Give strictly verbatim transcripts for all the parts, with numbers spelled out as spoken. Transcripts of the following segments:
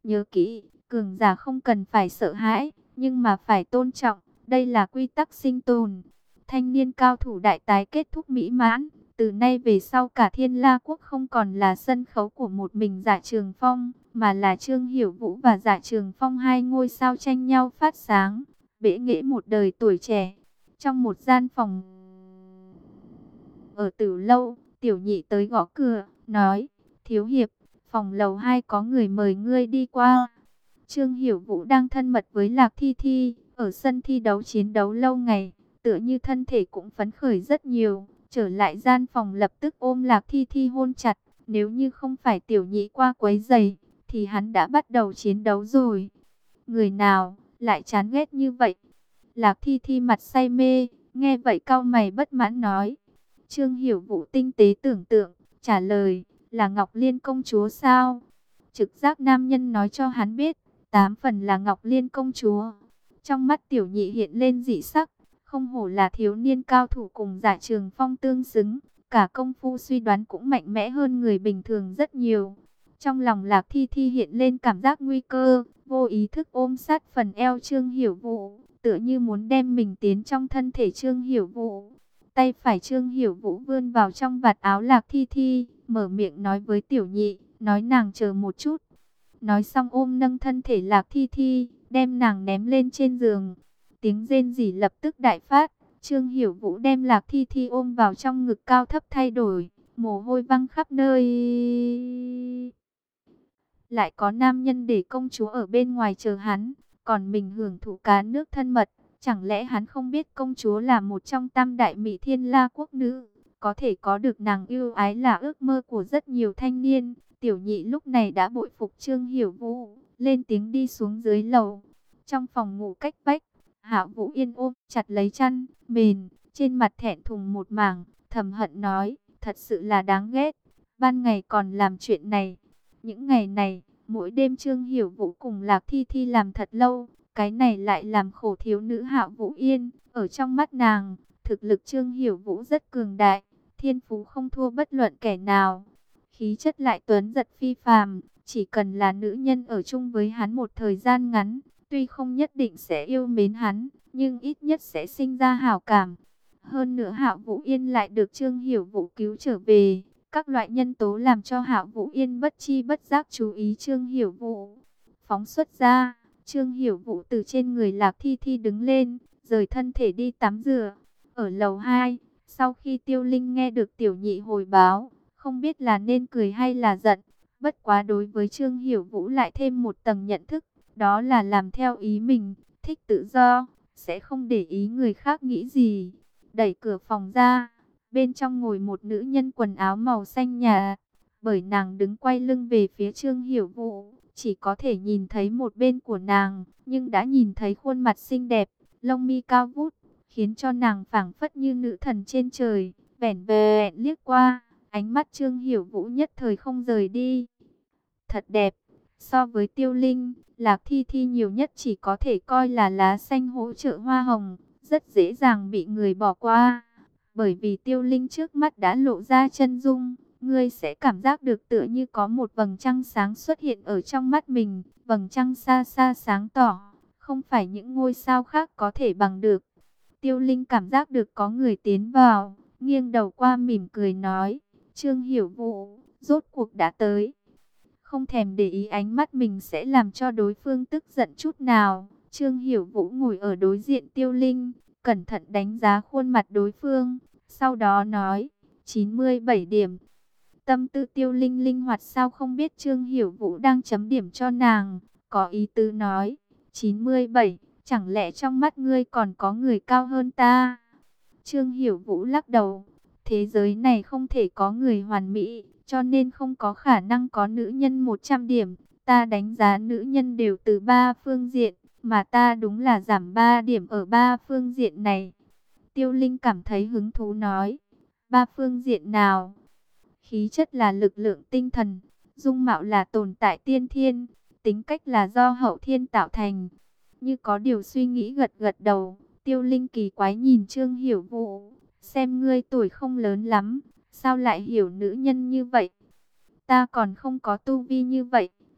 Nhớ kỹ, cường giả không cần phải sợ hãi, nhưng mà phải tôn trọng, đây là quy tắc sinh tồn. Thanh niên cao thủ đại tái kết thúc mỹ mãn, từ nay về sau cả Thiên La Quốc không còn là sân khấu của một mình Dạ Trường Phong, mà là Trương Hiểu Vũ và Dạ Trường Phong hai ngôi sao tranh nhau phát sáng, bẽ nghệ một đời tuổi trẻ. Trong một gian phòng ở Tử Lâu, Tiểu Nhị tới gõ cửa, nói: "Thiếu hiệp, phòng lầu hai có người mời ngươi đi qua." Trương Hiểu Vũ đang thân mật với Lạc Thi Thi, ở sân thi đấu chiến đấu lâu ngày, tựa như thân thể cũng phấn khởi rất nhiều. Trở lại gian phòng lập tức ôm Lạc Thi Thi hôn chặt, nếu như không phải Tiểu Nhị qua quấy rầy, thì hắn đã bắt đầu chiến đấu rồi. Người nào lại chán ghét như vậy? Lạc Thi Thi mặt say mê, nghe vậy cau mày bất mãn nói. Trương Hiểu Vũ tinh tế tưởng tượng, trả lời: "Là Ngọc Liên công chúa sao?" Trực giác nam nhân nói cho hắn biết, tám phần là Ngọc Liên công chúa. Trong mắt Tiểu Nhị hiện lên dị sắc, không hổ là thiếu niên cao thủ cùng Dạ Trường Phong tương xứng, cả công phu suy đoán cũng mạnh mẽ hơn người bình thường rất nhiều. Trong lòng Lạc Thi Thi hiện lên cảm giác nguy cơ, vô ý thức ôm sát phần eo Trương Hiểu Vũ, tựa như muốn đem mình tiến trong thân thể Trương Hiểu Vũ. Tay phải Trương Hiểu Vũ vươn vào trong vạt áo Lạc Thi Thi, mở miệng nói với Tiểu Nhị, nói nàng chờ một chút. Nói xong ôm nâng thân thể Lạc Thi Thi, đem nàng ném lên trên giường. Tiếng rên rỉ lập tức đại phát, Trương Hiểu Vũ đem Lạc Thi Thi ôm vào trong ngực cao thấp thay đổi, mồ hôi văng khắp nơi. Lại có nam nhân để công chúa ở bên ngoài chờ hắn, còn mình hưởng thụ cá nước thân mật. Chẳng lẽ hắn không biết công chúa là một trong tam đại mỹ Thiên La quốc nữ, có thể có được nàng yêu ái là ước mơ của rất nhiều thanh niên. Tiểu Nhị lúc này đã bội phục Trương Hiểu Vũ, lên tiếng đi xuống dưới lầu. Trong phòng ngủ cách vách, Hạ Vũ Yên ôm chặt lấy chăn mền, trên mặt thẹn thùng một mảng, thầm hận nói: thật sự là đáng ghét, ban ngày còn làm chuyện này. Những ngày này, mỗi đêm Trương Hiểu Vũ cùng Lạc Thi Thi làm thật lâu, cái này lại làm khổ thiếu nữ Hạ Vũ Yên. Ở trong mắt nàng, thực lực Trương Hiểu Vũ rất cường đại, thiên phú không thua bất luận kẻ nào, khí chất lại tuấn giật phi phàm, chỉ cần là nữ nhân ở chung với hắn một thời gian ngắn, tuy không nhất định sẽ yêu mến hắn, nhưng ít nhất sẽ sinh ra hảo cảm. Hơn nữa Hạ Vũ Yên lại được Trương Hiểu Vũ cứu trở về, các loại nhân tố làm cho Hạ Vũ Yên bất chi bất giác chú ý Trương Hiểu Vũ. Phóng xuất ra, Trương Hiểu Vũ từ trên người Lạc Thi Thi đứng lên, rời thân thể đi tắm rửa. Ở lầu hai, sau khi Tiêu Linh nghe được Tiểu Nhị hồi báo, không biết là nên cười hay là giận. Bất quá đối với Trương Hiểu Vũ lại thêm một tầng nhận thức, đó là làm theo ý mình, thích tự do, sẽ không để ý người khác nghĩ gì. Đẩy cửa phòng ra, bên trong ngồi một nữ nhân quần áo màu xanh nhà. Bởi nàng đứng quay lưng về phía Trương Hiểu Vũ, chỉ có thể nhìn thấy một bên của nàng, nhưng đã nhìn thấy khuôn mặt xinh đẹp, lông mi cao vút, khiến cho nàng phảng phất như nữ thần trên trời. Vẻn vẹn liếc qua, ánh mắt Trương Hiểu Vũ nhất thời không rời đi. Thật đẹp, so với Tiêu Linh, Lạc Thi Thi nhiều nhất chỉ có thể coi là lá xanh hỗ trợ hoa hồng, rất dễ dàng bị người bỏ qua. Bởi vì Tiêu Linh trước mắt đã lộ ra chân dung, ngươi sẽ cảm giác được tựa như có một vầng trăng sáng xuất hiện ở trong mắt mình, vầng trăng xa xa sáng tỏ, không phải những ngôi sao khác có thể bằng được. Tiêu Linh cảm giác được có người tiến vào, nghiêng đầu qua mỉm cười nói, Trương Hiểu Vũ, rốt cuộc đã tới. Không thèm để ý ánh mắt mình sẽ làm cho đối phương tức giận chút nào, Trương Hiểu Vũ ngồi ở đối diện Tiêu Linh, cẩn thận đánh giá khuôn mặt đối phương, sau đó nói, chín mươi bảy điểm. Tâm tư Tiêu Linh linh hoạt sao không biết Trương Hiểu Vũ đang chấm điểm cho nàng, có ý tứ nói, chín mươi bảy, chẳng lẽ trong mắt ngươi còn có người cao hơn ta? Trương Hiểu Vũ lắc đầu, thế giới này không thể có người hoàn mỹ, cho nên không có khả năng có nữ nhân một trăm điểm, ta đánh giá nữ nhân đều từ ba phương diện, mà ta đúng là giảm ba điểm ở ba phương diện này. Tiêu Linh cảm thấy hứng thú nói, ba phương diện nào? Khí chất là lực lượng tinh thần, dung mạo là tồn tại tiên thiên, tính cách là do hậu thiên tạo thành. Như có điều suy nghĩ gật gật đầu, Tiêu Linh kỳ quái nhìn Trương Hiểu Vũ, xem ngươi tuổi không lớn lắm, sao lại hiểu nữ nhân như vậy? Ta còn không có tu vi như vậy,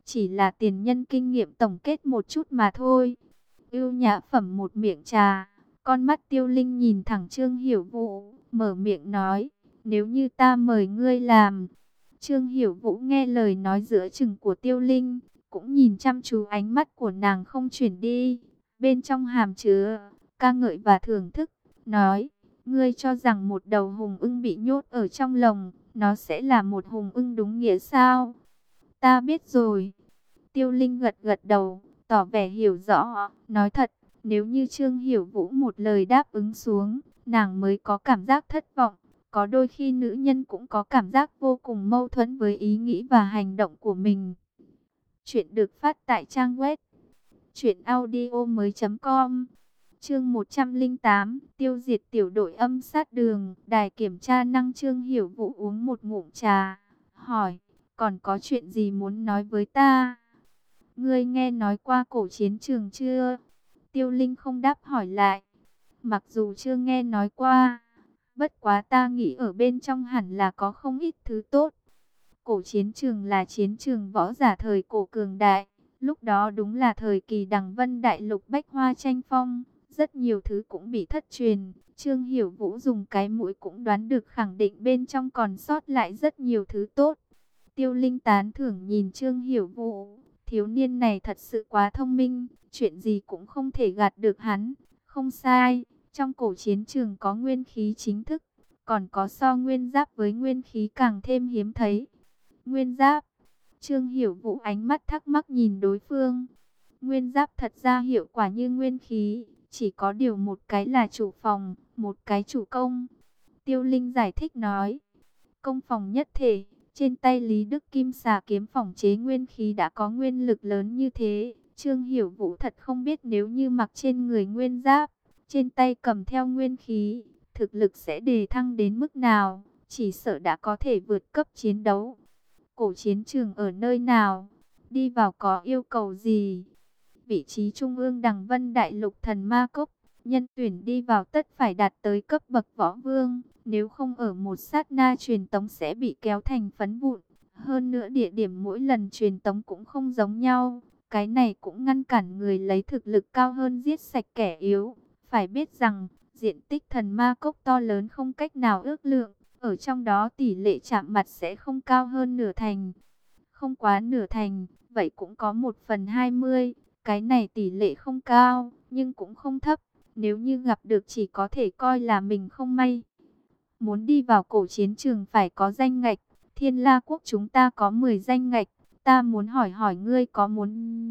chỉ là tiền nhân kinh nghiệm tổng kết một chút mà thôi. Ưu nhã phẩm một miệng trà, con mắt Tiêu Linh nhìn thẳng Trương Hiểu Vũ, mở miệng nói, nếu như ta mời ngươi làm. Trương Hiểu Vũ nghe lời nói giữa chừng của Tiêu Linh, cũng nhìn chăm chú, ánh mắt của nàng không chuyển đi, bên trong hàm chứa ca ngợi và thưởng thức, nói, ngươi cho rằng một đầu hùng ưng bị nhốt ở trong lồng, nó sẽ là một hùng ưng đúng nghĩa sao? Ta biết rồi. Tiêu Linh gật gật đầu, tỏ vẻ hiểu rõ, nói thật, nếu như Trương Hiểu Vũ một lời đáp ứng xuống, nàng mới có cảm giác thất vọng. Có đôi khi nữ nhân cũng có cảm giác vô cùng mâu thuẫn với ý nghĩ và hành động của mình. Chuyện được phát tại trang web truyện audio mới chấm com. Chương một trăm lẻ tám, tiêu diệt tiểu đội âm sát đường. Đài kiểm tra năng. Trương Hiểu Vũ uống một ngụm trà, hỏi, còn có chuyện gì muốn nói với ta? Ngươi nghe nói qua cổ chiến trường chưa? Tiêu Linh không đáp, hỏi lại. Mặc dù chưa nghe nói qua, bất quá ta nghĩ ở bên trong hẳn là có không ít thứ tốt. Cổ chiến trường là chiến trường võ giả thời cổ cường đại. Lúc đó đúng là thời kỳ Đằng Vân Đại Lục bách hoa tranh phong. Rất nhiều thứ cũng bị thất truyền. Trương Hiểu Vũ dùng cái mũi cũng đoán được, khẳng định bên trong còn sót lại rất nhiều thứ tốt. Tiêu Linh tán thưởng nhìn Trương Hiểu Vũ. Thiếu niên này thật sự quá thông minh. Chuyện gì cũng không thể gạt được hắn. Không sai, trong cổ chiến trường có nguyên khí chính thức. Còn có so nguyên giáp với nguyên khí càng thêm hiếm thấy. Nguyên giáp. Trương Hiểu Vũ ánh mắt thắc mắc nhìn đối phương. Nguyên giáp thật ra hiệu quả như nguyên khí, chỉ có điều một cái là chủ phòng, một cái chủ công. Tiêu Linh giải thích nói, công phòng nhất thể, trên tay Lý Đức Kim xà kiếm phòng chế nguyên khí đã có nguyên lực lớn như thế. Trương Hiểu Vũ thật không biết nếu như mặc trên người nguyên giáp, trên tay cầm theo nguyên khí, thực lực sẽ đề thăng đến mức nào, chỉ sợ đã có thể vượt cấp chiến đấu. Cổ chiến trường ở nơi nào? Đi vào có yêu cầu gì? Vị trí trung ương Đằng Vân Đại Lục Thần Ma Cốc, nhân tuyển đi vào tất phải đạt tới cấp bậc võ vương, nếu không ở một sát na truyền tống sẽ bị kéo thành phấn vụn. Hơn nữa địa điểm mỗi lần truyền tống cũng không giống nhau, cái này cũng ngăn cản người lấy thực lực cao hơn giết sạch kẻ yếu. Phải biết rằng, diện tích Thần Ma Cốc to lớn không cách nào ước lượng, ở trong đó tỷ lệ chạm mặt sẽ không cao hơn nửa thành. Không quá nửa thành, vậy cũng có một phần hai mươi. Cái này tỷ lệ không cao, nhưng cũng không thấp. Nếu như gặp được chỉ có thể coi là mình không may. Muốn đi vào cổ chiến trường phải có danh ngạch. Thiên La Quốc chúng ta có mười danh ngạch. Ta muốn hỏi hỏi ngươi có muốn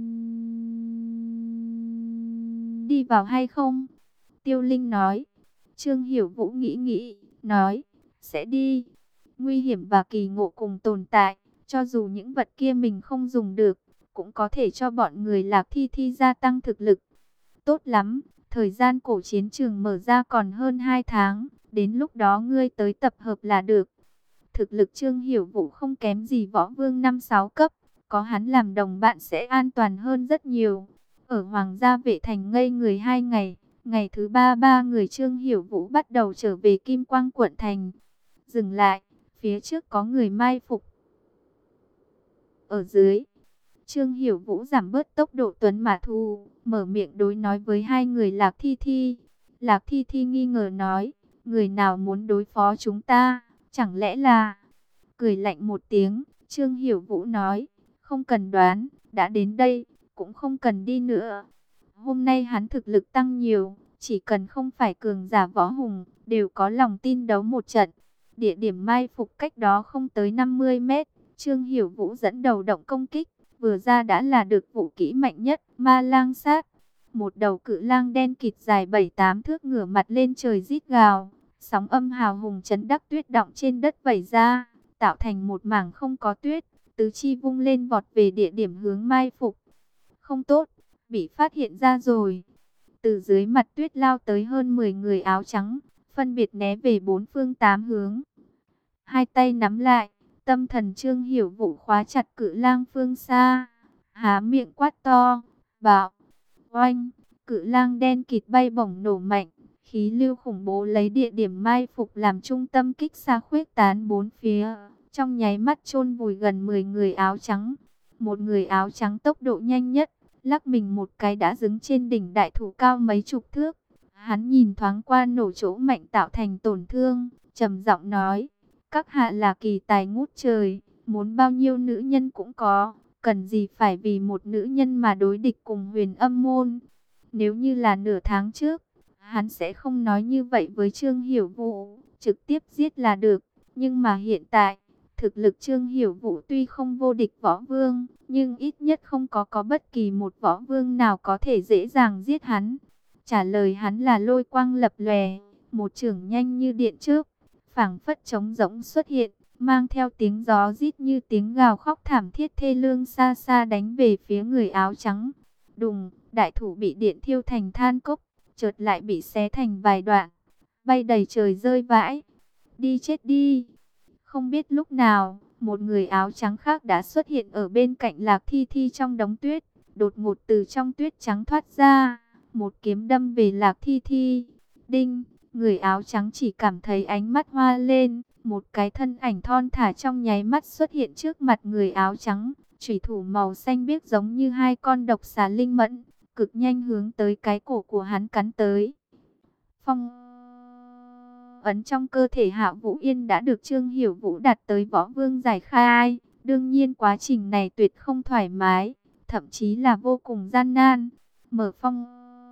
đi vào hay không? Tiêu Linh nói. Trương Hiểu Vũ nghĩ nghĩ, nói, sẽ đi. Nguy hiểm và kỳ ngộ cùng tồn tại. Cho dù những vật kia mình không dùng được, cũng có thể cho bọn người Lạc Thi Thi gia tăng thực lực. Tốt lắm, thời gian cổ chiến trường mở ra còn hơn hai tháng, đến lúc đó ngươi tới tập hợp là được. Thực lực Trương Hiểu Vũ không kém gì võ vương năm sáu cấp, có hắn làm đồng bạn sẽ an toàn hơn rất nhiều. Ở Hoàng gia Vệ Thành ngây người hai ngày, ngày thứ ba ba người Trương Hiểu Vũ bắt đầu trở về Kim Quang quận thành. Dừng lại, phía trước có người mai phục. Ở dưới, Trương Hiểu Vũ giảm bớt tốc độ tuấn mã thu, mở miệng đối nói với hai người Lạc Thi Thi. Lạc Thi Thi nghi ngờ nói, người nào muốn đối phó chúng ta, chẳng lẽ là... Cười lạnh một tiếng, Trương Hiểu Vũ nói, không cần đoán, đã đến đây, cũng không cần đi nữa. Hôm nay hắn thực lực tăng nhiều, chỉ cần không phải cường giả võ hùng, đều có lòng tin đấu một trận. Địa điểm mai phục cách đó không tới năm mươi mét, Trương Hiểu Vũ dẫn đầu động công kích. Vừa ra đã là được vũ kỹ mạnh nhất, ma lang sát. Một đầu cự lang đen kịt dài bảy tám thước ngửa mặt lên trời rít gào. Sóng âm hào hùng chấn đắc tuyết đọng trên đất vẩy ra, tạo thành một mảng không có tuyết. Tứ chi vung lên vọt về địa điểm hướng mai phục. Không tốt, bị phát hiện ra rồi. Từ dưới mặt tuyết lao tới hơn mười người áo trắng, phân biệt né về bốn phương tám hướng. Hai tay nắm lại. Tâm thần Trương Hiểu Vũ khóa chặt cự lang phương xa, há miệng quát to, bạo, oanh, cự lang đen kịt bay bổng nổ mạnh, khí lưu khủng bố lấy địa điểm mai phục làm trung tâm kích xa khuếch tán bốn phía, trong nháy mắt chôn vùi gần mười người áo trắng. một người áo trắng tốc độ nhanh nhất, lắc mình một cái đã đứng trên đỉnh đại thụ cao mấy chục thước. Hắn nhìn thoáng qua nổ chỗ mạnh tạo thành tổn thương, trầm giọng nói, các hạ là kỳ tài ngút trời, muốn bao nhiêu nữ nhân cũng có, cần gì phải vì một nữ nhân mà đối địch cùng Huyền Âm môn. Nếu như là nửa tháng trước, hắn sẽ không nói như vậy với Trương Hiểu Vũ, trực tiếp giết là được. Nhưng mà hiện tại, thực lực Trương Hiểu Vũ tuy không vô địch võ vương, nhưng ít nhất không có có bất kỳ một võ vương nào có thể dễ dàng giết hắn. Trả lời hắn là lôi quang lập lòe, một chưởng nhanh như điện chớp, phảng phất trống rỗng xuất hiện, mang theo tiếng gió rít như tiếng gào khóc thảm thiết thê lương xa xa đánh về phía người áo trắng. Đùng, đại thủ bị điện thiêu thành than cốc, chợt lại bị xé thành vài đoạn, bay đầy trời rơi vãi. Đi chết đi! Không biết lúc nào, một người áo trắng khác đã xuất hiện ở bên cạnh Lạc Thi Thi trong đống tuyết, đột ngột từ trong tuyết trắng thoát ra, một kiếm đâm về Lạc Thi Thi. Đinh! Người áo trắng chỉ cảm thấy ánh mắt hoa lên, một cái thân ảnh thon thả trong nháy mắt xuất hiện trước mặt người áo trắng, chủy thủ màu xanh biếc giống như hai con độc xà linh mẫn, cực nhanh hướng tới cái cổ của hắn cắn tới. Phong ấn trong cơ thể Hạ Vũ Yên đã được Trương Hiểu Vũ đạt tới võ vương giải khai, đương nhiên quá trình này tuyệt không thoải mái, thậm chí là vô cùng gian nan. Mở phong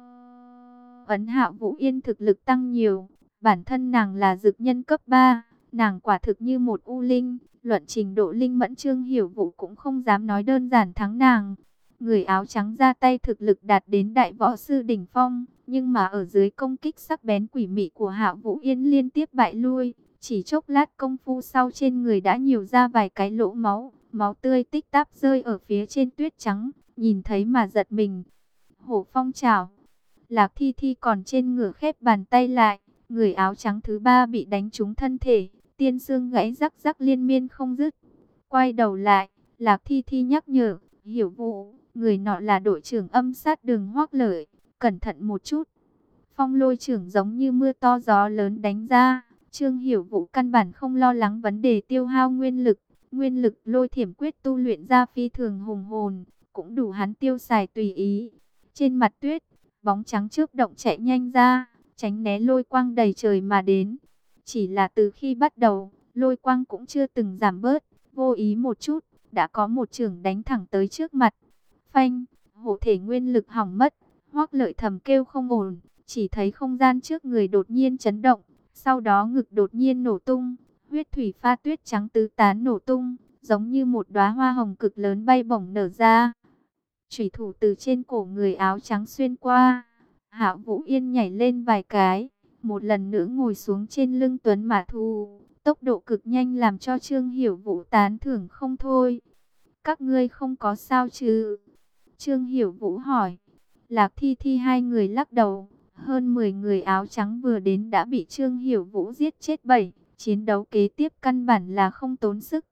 ấn Hạ Vũ Yên thực lực tăng nhiều, bản thân nàng là dực nhân cấp ba, nàng quả thực như một u linh, luận trình độ linh mẫn Trương Hiểu Vũ cũng không dám nói đơn giản thắng nàng. Người áo trắng ra tay thực lực đạt đến đại võ sư đỉnh phong, nhưng mà ở dưới công kích sắc bén quỷ mị của Hạ Vũ Yên liên tiếp bại lui, chỉ chốc lát công phu sau trên người đã nhiều ra vài cái lỗ máu, máu tươi tích táp rơi ở phía trên tuyết trắng, nhìn thấy mà giật mình. Hổ phong trảo, Lạc Thi Thi còn trên ngửa khép bàn tay lại, người áo trắng thứ ba bị đánh trúng thân thể, tiên xương gãy rắc rắc liên miên không dứt. Quay đầu lại, Lạc Thi Thi nhắc nhở, Hiểu Vũ, người nọ là đội trưởng âm sát Đường Hoắc Lợi, cẩn thận một chút. Phong lôi trưởng giống như mưa to gió lớn đánh ra, Trương Hiểu Vũ căn bản không lo lắng vấn đề tiêu hao nguyên lực, nguyên lực lôi thiểm quyết tu luyện ra phi thường hùng hồn, cũng đủ hắn tiêu xài tùy ý. Trên mặt tuyết, bóng trắng chớp động chạy nhanh ra, tránh né lôi quang đầy trời mà đến. Chỉ là từ khi bắt đầu, lôi quang cũng chưa từng giảm bớt, vô ý một chút, đã có một chưởng đánh thẳng tới trước mặt. Phanh, hộ thể nguyên lực hỏng mất, Hoắc Lợi thầm kêu không ổn, chỉ thấy không gian trước người đột nhiên chấn động, sau đó ngực đột nhiên nổ tung, huyết thủy pha tuyết trắng tứ tán nổ tung, giống như một đóa hoa hồng cực lớn bay bổng nở ra. Chủy thủ từ trên cổ người áo trắng xuyên qua, Hạ Vũ Yên nhảy lên vài cái, một lần nữa ngồi xuống trên lưng tuấn mã thú, tốc độ cực nhanh làm cho Trương Hiểu Vũ tán thưởng không thôi. Các ngươi không có sao chứ? Trương Hiểu Vũ hỏi. Lạc Thi Thi hai người lắc đầu, hơn mười người áo trắng vừa đến đã bị Trương Hiểu Vũ giết chết bảy, chiến đấu kế tiếp căn bản là không tốn sức.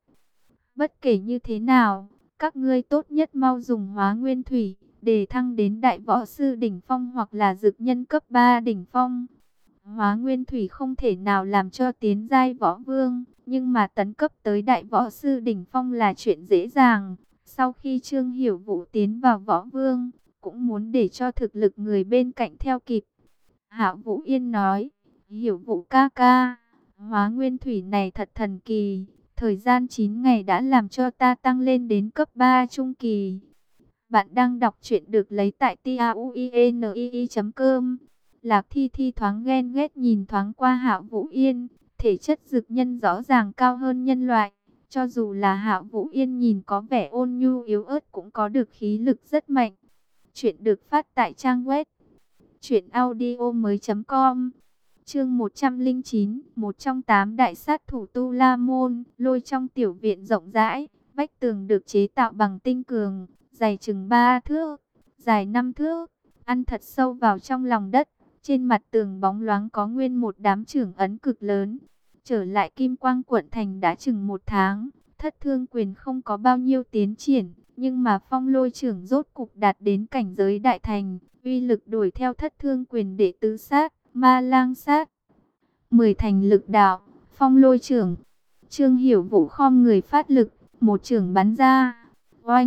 Bất kể như thế nào, các ngươi tốt nhất mau dùng hóa nguyên thủy, để thăng đến đại võ sư đỉnh phong hoặc là dực nhân cấp ba đỉnh phong. Hóa nguyên thủy không thể nào làm cho tiến giai võ vương, nhưng mà tấn cấp tới đại võ sư đỉnh phong là chuyện dễ dàng. Sau khi Trương Hiểu Vũ tiến vào võ vương, cũng muốn để cho thực lực người bên cạnh theo kịp. Hạ Vũ Yên nói, Hiểu Vũ ca ca, hóa nguyên thủy này thật thần kỳ, thời gian chín ngày đã làm cho ta tăng lên đến cấp ba trung kỳ. Bạn đang đọc truyện được lấy tại tauinii chấm com. Lạc Thi Thi thoáng ghen ghét nhìn thoáng qua Hạ Vũ Yên, thể chất dực nhân rõ ràng cao hơn nhân loại. Cho dù là Hạ Vũ Yên nhìn có vẻ ôn nhu yếu ớt cũng có được khí lực rất mạnh. Chuyện được phát tại trang web truyện audio mới chấm com. Chương một trăm lẻ chín, một trong tám đại sát thủ Tu La Môn, lôi trong tiểu viện rộng rãi, vách tường được chế tạo bằng tinh cường, dày chừng ba thước, dài năm thước, ăn thật sâu vào trong lòng đất. Trên mặt tường bóng loáng có nguyên một đám chưởng ấn cực lớn. Trở lại Kim Quang quận thành đã chừng một tháng, Thất Thương quyền không có bao nhiêu tiến triển, nhưng mà phong lôi trưởng rốt cục đạt đến cảnh giới đại thành, uy lực đuổi theo Thất Thương quyền đệ tứ sát, ma lang sát. Mười thành lực đạo, phong lôi trưởng. Trương Hiểu Vũ khom người phát lực, một trưởng bắn ra. Oanh,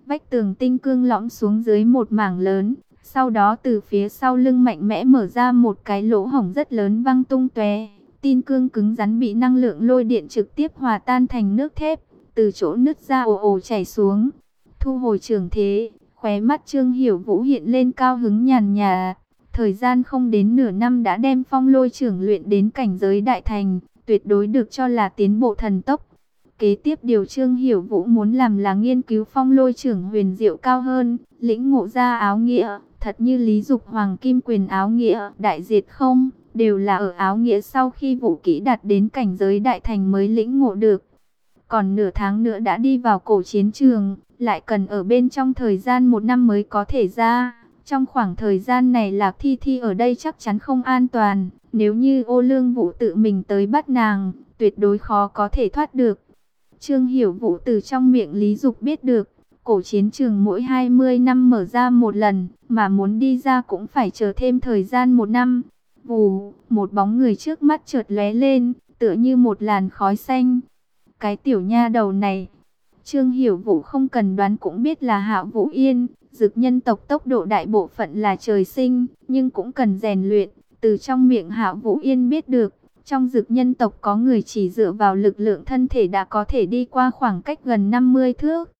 Vách tường tinh cương lõm xuống dưới một mảng lớn, sau đó từ phía sau lưng mạnh mẽ mở ra một cái lỗ hổng rất lớn văng tung tóe. Tin cương cứng rắn bị năng lượng lôi điện trực tiếp hòa tan thành nước thép, từ chỗ nứt ra ồ ồ chảy xuống. Thu hồi trường thế, khóe mắt Trương Hiểu Vũ hiện lên cao hứng nhàn nhạt. Thời gian không đến nửa năm đã đem phong lôi trưởng luyện đến cảnh giới đại thành, tuyệt đối được cho là tiến bộ thần tốc. Kế tiếp điều Trương Hiểu Vũ muốn làm là nghiên cứu phong lôi trưởng huyền diệu cao hơn, lĩnh ngộ ra áo nghĩa, thật như Lý Dục Hoàng Kim Quyền áo nghĩa, đại diệt không, đều là ở áo nghĩa sau khi vũ kỹ đạt đến cảnh giới đại thành mới lĩnh ngộ được. Còn nửa tháng nữa đã đi vào cổ chiến trường, lại cần ở bên trong thời gian một năm mới có thể ra. Trong khoảng thời gian này Lạc Thi Thi ở đây chắc chắn không an toàn, nếu như Ô Lương Vũ tự mình tới bắt nàng, tuyệt đối khó có thể thoát được. Trương Hiểu Vũ từ trong miệng Lý Dục biết được, cổ chiến trường mỗi hai mươi năm mở ra một lần, mà muốn đi ra cũng phải chờ thêm thời gian một năm. Vù, một bóng người trước mắt chợt lóe lên, tựa như một làn khói xanh. Cái tiểu nha đầu này, Trương Hiểu Vũ không cần đoán cũng biết là Hạo Vũ Yên. Dực nhân tộc tốc độ đại bộ phận là trời sinh, nhưng cũng cần rèn luyện. Từ trong miệng Hạo Vũ Yên biết được, trong dực nhân tộc có người chỉ dựa vào lực lượng thân thể đã có thể đi qua khoảng cách gần năm mươi thước.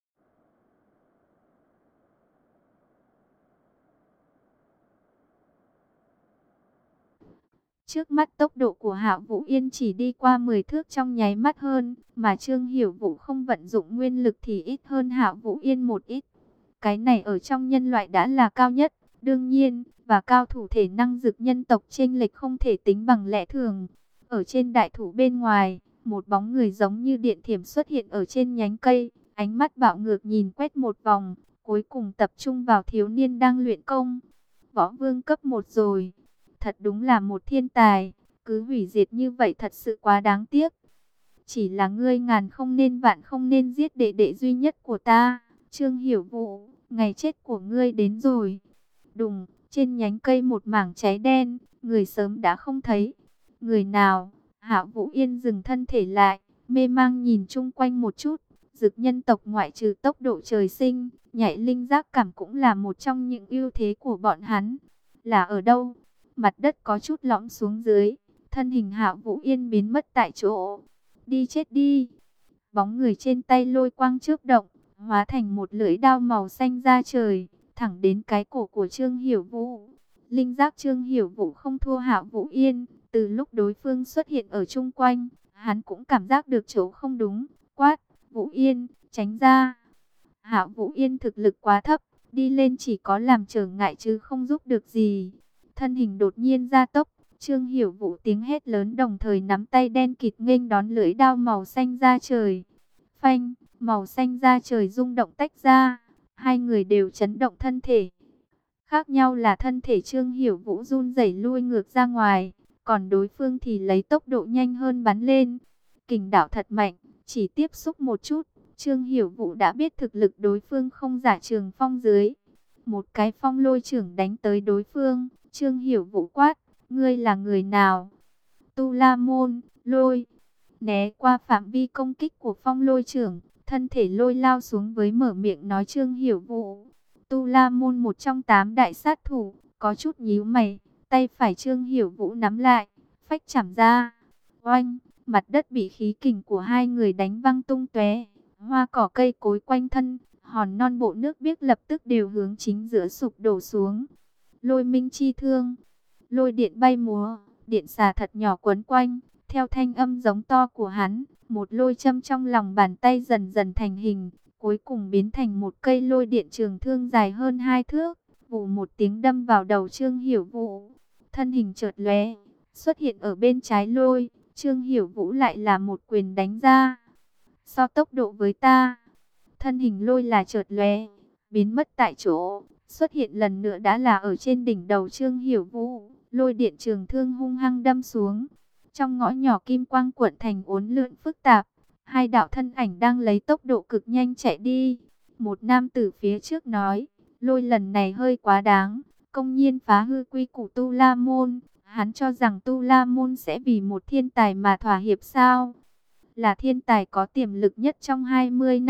Trước mắt tốc độ của Hạo Vũ Yên chỉ đi qua mười thước trong nháy mắt hơn, mà Trương Hiểu Vũ không vận dụng nguyên lực thì ít hơn Hạo Vũ Yên một ít. Cái này ở trong nhân loại đã là cao nhất, đương nhiên, và cao thủ thể năng dực nhân tộc chênh lệch không thể tính bằng lẽ thường. Ở trên đại thủ bên ngoài, một bóng người giống như điện thiểm xuất hiện ở trên nhánh cây, ánh mắt bạo ngược nhìn quét một vòng, cuối cùng tập trung vào thiếu niên đang luyện công. Võ vương cấp một rồi, thật đúng là một thiên tài, cứ hủy diệt như vậy thật sự quá đáng tiếc. Chỉ là ngươi ngàn không nên vạn không nên giết đệ đệ duy nhất của ta. Trương Hiểu Vũ, ngày chết của ngươi đến rồi. Đùng, trên nhánh cây một mảng cháy đen, người sớm đã không thấy. Người nào? Hạo Vũ Yên dừng thân thể lại, mê mang nhìn chung quanh một chút. Dực nhân tộc ngoại trừ tốc độ trời sinh, nhạy linh giác cảm cũng là một trong những ưu thế của bọn hắn. Là ở đâu? Mặt đất có chút lõm xuống dưới, thân hình Hạo Vũ Yên biến mất tại chỗ. Đi chết đi! Bóng người trên tay lôi quang chớp động, hóa thành một lưỡi đao màu xanh ra trời, thẳng đến cái cổ của Trương Hiểu Vũ. Linh giác Trương Hiểu Vũ không thua Hạo Vũ Yên, từ lúc đối phương xuất hiện ở chung quanh, hắn cũng cảm giác được chỗ không đúng, quát, Vũ Yên, tránh ra. Hạo Vũ Yên thực lực quá thấp, đi lên chỉ có làm trở ngại chứ không giúp được gì. Thân hình đột nhiên gia tốc, Trương Hiểu Vũ tiếng hét lớn đồng thời nắm tay đen kịt nghênh đón lưỡi đao màu xanh ra trời. Phanh, màu xanh ra trời rung động tách ra, hai người đều chấn động thân thể. Khác nhau là thân thể Trương Hiểu Vũ run rẩy lui ngược ra ngoài, còn đối phương thì lấy tốc độ nhanh hơn bắn lên. Kình đạo thật mạnh, chỉ tiếp xúc một chút, Trương Hiểu Vũ đã biết thực lực đối phương không giả Trường Phong dưới. Một cái phong lôi trưởng đánh tới đối phương, Trương Hiểu Vũ quát, ngươi là người nào? Tu La Môn, lôi. Né qua phạm vi công kích của phong lôi trưởng, thân thể lôi lao xuống với mở miệng nói Trương Hiểu Vũ. Tu La Môn một trong tám đại sát thủ, có chút nhíu mày, tay phải Trương Hiểu Vũ nắm lại, phách chảm ra. Oanh, mặt đất bị khí kình của hai người đánh văng tung tóe, hoa cỏ cây cối quanh thân, hòn non bộ nước biếc lập tức đều hướng chính giữa sụp đổ xuống. Lôi minh chi thương, lôi điện bay múa, điện xà thật nhỏ quấn quanh. Theo thanh âm giống to của hắn, một lôi châm trong lòng bàn tay dần dần thành hình, cuối cùng biến thành một cây lôi điện trường thương dài hơn hai thước, vù một tiếng đâm vào đầu Trương Hiểu Vũ. Thân hình chợt lóe, xuất hiện ở bên trái lôi, Trương Hiểu Vũ lại là một quyền đánh ra. So tốc độ với ta, thân hình lôi là chợt lóe, biến mất tại chỗ, xuất hiện lần nữa đã là ở trên đỉnh đầu Trương Hiểu Vũ, lôi điện trường thương hung hăng đâm xuống. Trong ngõ nhỏ kim quang cuộn thành uốn lượn phức tạp, hai đạo thân ảnh đang lấy tốc độ cực nhanh chạy đi. Một nam tử phía trước nói, lôi lần này hơi quá đáng, công nhiên phá hư quy củ Tu La Môn. Hắn cho rằng Tu La Môn sẽ vì một thiên tài mà thỏa hiệp sao? Là thiên tài có tiềm lực nhất trong hai mươi năm,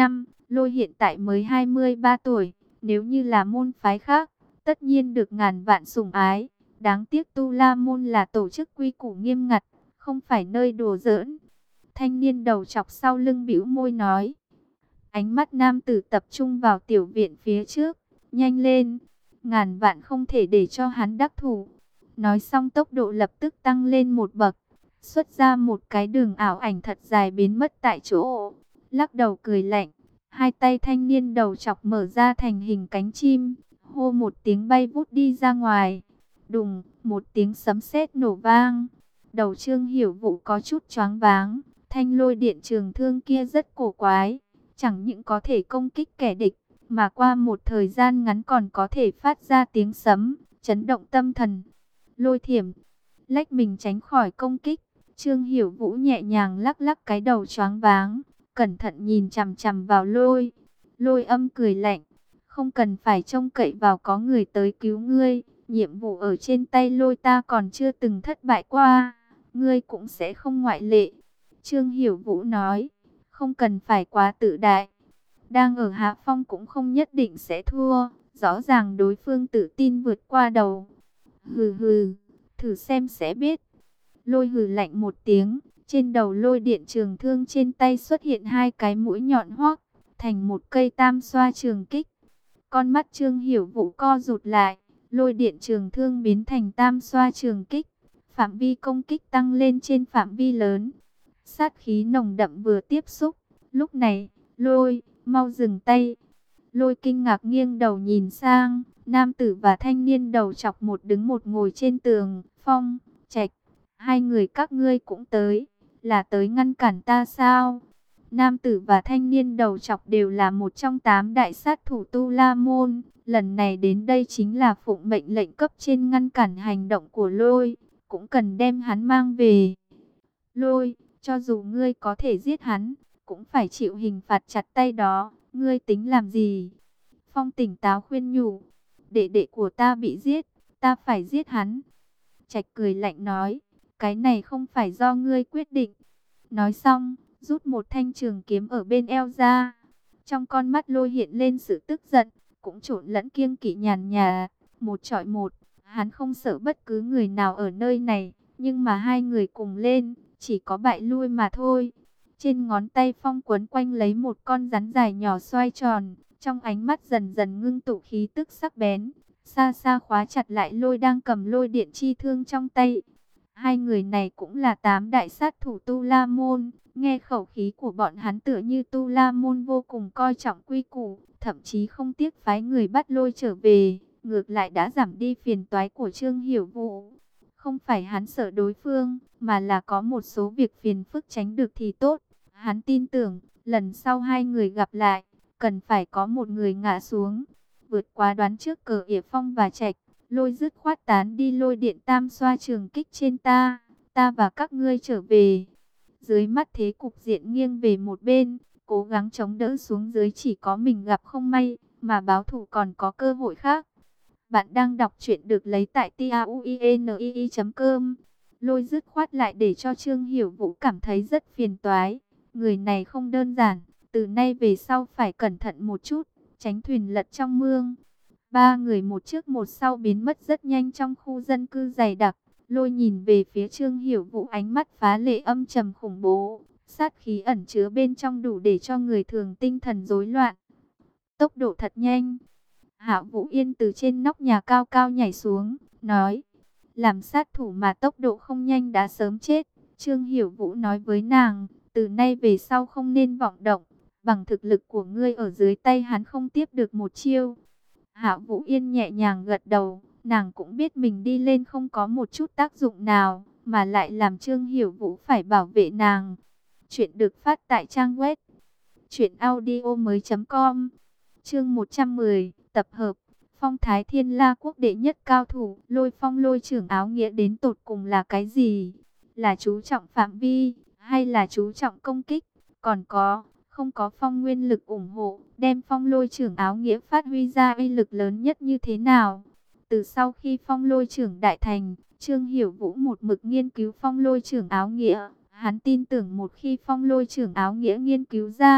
Lôi hiện tại mới hai mươi ba tuổi, nếu như là môn phái khác, tất nhiên được ngàn vạn sủng ái. Đáng tiếc Tu La Môn là tổ chức quy củ nghiêm ngặt, không phải nơi đùa giỡn. Thanh niên đầu chọc sau lưng bĩu môi nói. Ánh mắt nam tử tập trung vào tiểu viện phía trước. Nhanh lên, ngàn vạn không thể để cho hắn đắc thủ. Nói xong tốc độ lập tức tăng lên một bậc. Xuất ra một cái đường ảo ảnh thật dài biến mất tại chỗ. Lắc đầu cười lạnh. Hai tay thanh niên đầu chọc mở ra thành hình cánh chim. Hô một tiếng bay vút đi ra ngoài. Đùng, một tiếng sấm sét nổ vang. Đầu Trương Hiểu Vũ có chút choáng váng. Thanh lôi điện trường thương kia rất cổ quái. Chẳng những có thể công kích kẻ địch, mà qua một thời gian ngắn còn có thể phát ra tiếng sấm, chấn động tâm thần. Lôi thiểm, lách mình tránh khỏi công kích. Trương Hiểu Vũ nhẹ nhàng lắc lắc cái đầu choáng váng, cẩn thận nhìn chằm chằm vào lôi. Lôi âm cười lạnh, không cần phải trông cậy vào có người tới cứu ngươi. Nhiệm vụ ở trên tay lôi ta còn chưa từng thất bại qua, ngươi cũng sẽ không ngoại lệ. Trương Hiểu Vũ nói, không cần phải quá tự đại. Đang ở hạ phong cũng không nhất định sẽ thua, rõ ràng đối phương tự tin vượt qua đầu. Hừ hừ, thử xem sẽ biết. Lôi hừ lạnh một tiếng, trên đầu lôi điện trường thương trên tay xuất hiện hai cái mũi nhọn hoắc, thành một cây tam xoa trường kích. Con mắt Trương Hiểu Vũ co rụt lại, lôi điện trường thương biến thành tam xoa trường kích, phạm vi công kích tăng lên trên phạm vi lớn. Sát khí nồng đậm vừa tiếp xúc, lúc này, lôi, mau dừng tay. Lôi kinh ngạc nghiêng đầu nhìn sang, nam tử và thanh niên đầu chọc một đứng một ngồi trên tường. Phong, Trạch, hai người các ngươi cũng tới, là tới ngăn cản ta sao? Nam tử và thanh niên đầu chọc đều là một trong tám đại sát thủ Tu La Môn. Lần này đến đây chính là phụng mệnh lệnh cấp trên ngăn cản hành động của lôi, cũng cần đem hắn mang về. Lôi, cho dù ngươi có thể giết hắn, cũng phải chịu hình phạt chặt tay đó. Ngươi tính làm gì? Phong tỉnh táo khuyên nhủ. Đệ đệ của ta bị giết, ta phải giết hắn. Trạch cười lạnh nói, cái này không phải do ngươi quyết định. Nói xong, rút một thanh trường kiếm ở bên eo ra. Trong con mắt lôi hiện lên sự tức giận, cũng trộn lẫn kiêng kỵ nhàn nhà. Một chọi một, hắn không sợ bất cứ người nào ở nơi này, nhưng mà hai người cùng lên, chỉ có bại lui mà thôi. Trên ngón tay Phong quấn quanh lấy một con rắn dài nhỏ xoay tròn, trong ánh mắt dần dần ngưng tụ khí tức sắc bén, xa xa khóa chặt lại lôi đang cầm lôi điện chi thương trong tay. Hai người này cũng là tám đại sát thủ Tu La Môn, nghe khẩu khí của bọn hắn tựa như Tu La Môn vô cùng coi trọng quy củ, thậm chí không tiếc phái người bắt lôi trở về, ngược lại đã giảm đi phiền toái của Trương Hiểu Vũ. Không phải hắn sợ đối phương, mà là có một số việc phiền phức tránh được thì tốt. Hắn tin tưởng, lần sau hai người gặp lại, cần phải có một người ngã xuống. Vượt quá đoán trước cờ ỉa Phong và Trạch, lôi dứt khoát tán đi lôi điện tam xoa trường kích trên ta. Ta và các ngươi trở về. Dưới mắt thế cục diện nghiêng về một bên, cố gắng chống đỡ xuống dưới chỉ có mình gặp không may, mà báo thù còn có cơ hội khác. Bạn đang đọc truyện được lấy tại tauinii chấm com. Lôi dứt khoát lại để cho Trương Hiểu Vũ cảm thấy rất phiền toái. Người này không đơn giản, từ nay về sau phải cẩn thận một chút, tránh thuyền lật trong mương. Ba người một trước một sau biến mất rất nhanh trong khu dân cư dày đặc. Lôi nhìn về phía Trương Hiểu Vũ, ánh mắt phá lệ âm trầm khủng bố, sát khí ẩn chứa bên trong đủ để cho người thường tinh thần rối loạn. Tốc độ thật nhanh. Hạ Vũ Yên từ trên nóc nhà cao cao nhảy xuống, nói, làm sát thủ mà tốc độ không nhanh đã sớm chết. Trương Hiểu Vũ nói với nàng, từ nay về sau không nên vọng động, bằng thực lực của ngươi ở dưới tay hắn không tiếp được một chiêu. Hạ Vũ Yên nhẹ nhàng gật đầu, nàng cũng biết mình đi lên không có một chút tác dụng nào, mà lại làm Trương Hiểu Vũ phải bảo vệ nàng. Chuyện được phát tại trang web truyện audio mới chấm com. Chương một trăm mười, tập hợp. Phong Thái Thiên La quốc đệ nhất cao thủ, Lôi Phong lôi trưởng áo nghĩa đến tột cùng là cái gì? Là chú trọng phạm vi, hay là chú trọng công kích? Còn có, không có Phong nguyên lực ủng hộ, đem Phong lôi trưởng áo nghĩa phát huy ra uy lực lớn nhất như thế nào? Từ sau khi Phong lôi trưởng đại thành, Trương Hiểu Vũ một mực nghiên cứu Phong lôi trưởng áo nghĩa. Hắn tin tưởng một khi Phong lôi trưởng áo nghĩa nghiên cứu ra,